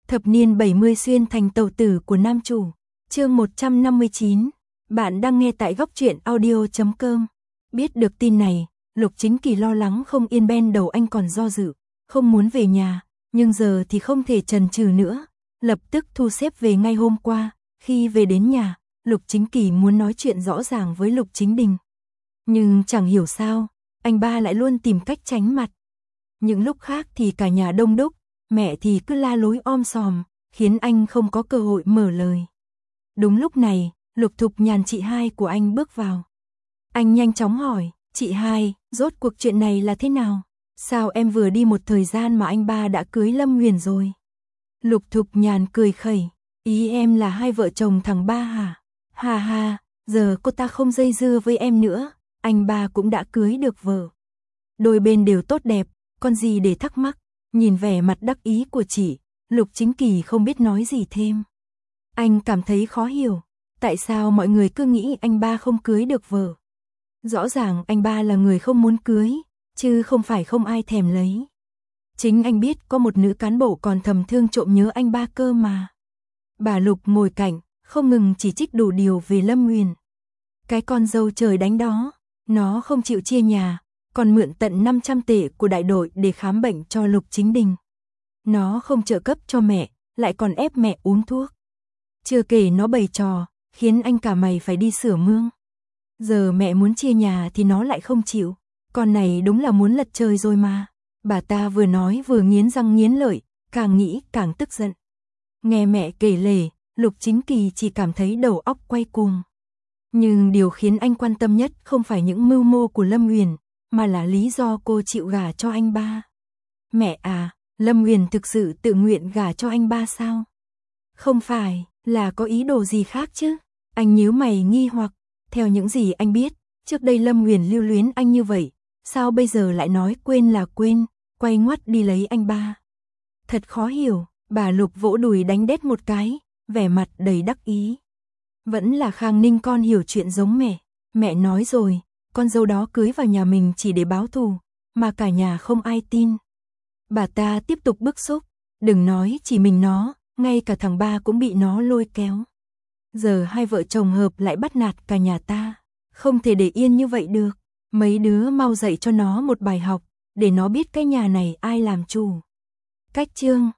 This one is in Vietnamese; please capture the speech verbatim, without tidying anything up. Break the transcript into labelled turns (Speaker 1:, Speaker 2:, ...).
Speaker 1: Thập niên bảy mươi xuyên thành tàu tử của nam chủ. Chương một trăm năm mươi chín. Bạn đang nghe tại góc truyện audio chấm com. Biết được tin này, Lục Chính Kỳ lo lắng không yên, bên đầu anh còn do dự, không muốn về nhà, nhưng giờ thì không thể chần chừ nữa, lập tức thu xếp về ngay hôm qua. Khi về đến nhà, Lục Chính Kỳ muốn nói chuyện rõ ràng với Lục Chính Đình. Nhưng chẳng hiểu sao, anh ba lại luôn tìm cách tránh mặt. Những lúc khác thì cả nhà đông đúc, mẹ thì cứ la lối om sòm, khiến anh không có cơ hội mở lời. Đúng lúc này, Lục Thục Nhàn chị hai của anh bước vào. Anh nhanh chóng hỏi, chị hai, rốt cuộc chuyện này là thế nào? Sao em vừa đi một thời gian mà anh ba đã cưới Lâm Huyền rồi? Lục Thục Nhàn cười khẩy, ý em là hai vợ chồng thằng ba hả? Hà hà, giờ cô ta không dây dưa với em nữa, anh ba cũng đã cưới được vợ. Đôi bên đều tốt đẹp, còn gì để thắc mắc. Nhìn vẻ mặt đắc ý của chị, Lục Chính Kỳ không biết nói gì thêm. Anh cảm thấy khó hiểu, tại sao mọi người cứ nghĩ anh ba không cưới được vợ. Rõ ràng anh ba là người không muốn cưới, chứ không phải không ai thèm lấy. Chính anh biết có một nữ cán bộ còn thầm thương trộm nhớ anh ba cơ mà. Bà Lục ngồi cạnh, không ngừng chỉ trích đủ điều về Lâm Huyền. Cái con dâu trời đánh đó, nó không chịu chia nhà, còn mượn tận năm trăm tệ của đại đội để khám bệnh cho Lục Chính Đình. Nó không trợ cấp cho mẹ, lại còn ép mẹ uống thuốc. Chưa kể nó bày trò, khiến anh cả mày phải đi sửa mương. Giờ mẹ muốn chia nhà thì nó lại không chịu. Con này đúng là muốn lật trời rồi mà. Bà ta vừa nói vừa nghiến răng nghiến lợi, càng nghĩ càng tức giận. Nghe mẹ kể lể, Lục Chính Kỳ chỉ cảm thấy đầu óc quay cuồng. Nhưng điều khiến anh quan tâm nhất không phải những mưu mô của Lâm Huyền, mà là lý do cô chịu gả cho anh ba. Mẹ à, Lâm Huyền thực sự tự nguyện gả cho anh ba sao? Không phải, là có ý đồ gì khác chứ? Anh nhíu mày nghi hoặc, theo những gì anh biết, trước đây Lâm Huyền lưu luyến anh như vậy, sao bây giờ lại nói quên là quên, quay ngoắt đi lấy anh ba? Thật khó hiểu, bà Lục vỗ đùi đánh đét một cái, vẻ mặt đầy đắc ý. Vẫn là Khang Ninh con hiểu chuyện giống mẹ, mẹ nói rồi. Con dâu đó cưới vào nhà mình chỉ để báo thù, mà cả nhà không ai tin. Bà ta tiếp tục bức xúc, đừng nói chỉ mình nó, ngay cả thằng ba cũng bị nó lôi kéo. Giờ hai vợ chồng hợp lại bắt nạt cả nhà ta, không thể để yên như vậy được. Mấy đứa mau dạy cho nó một bài học, để nó biết cái nhà này ai làm chủ. Cách chương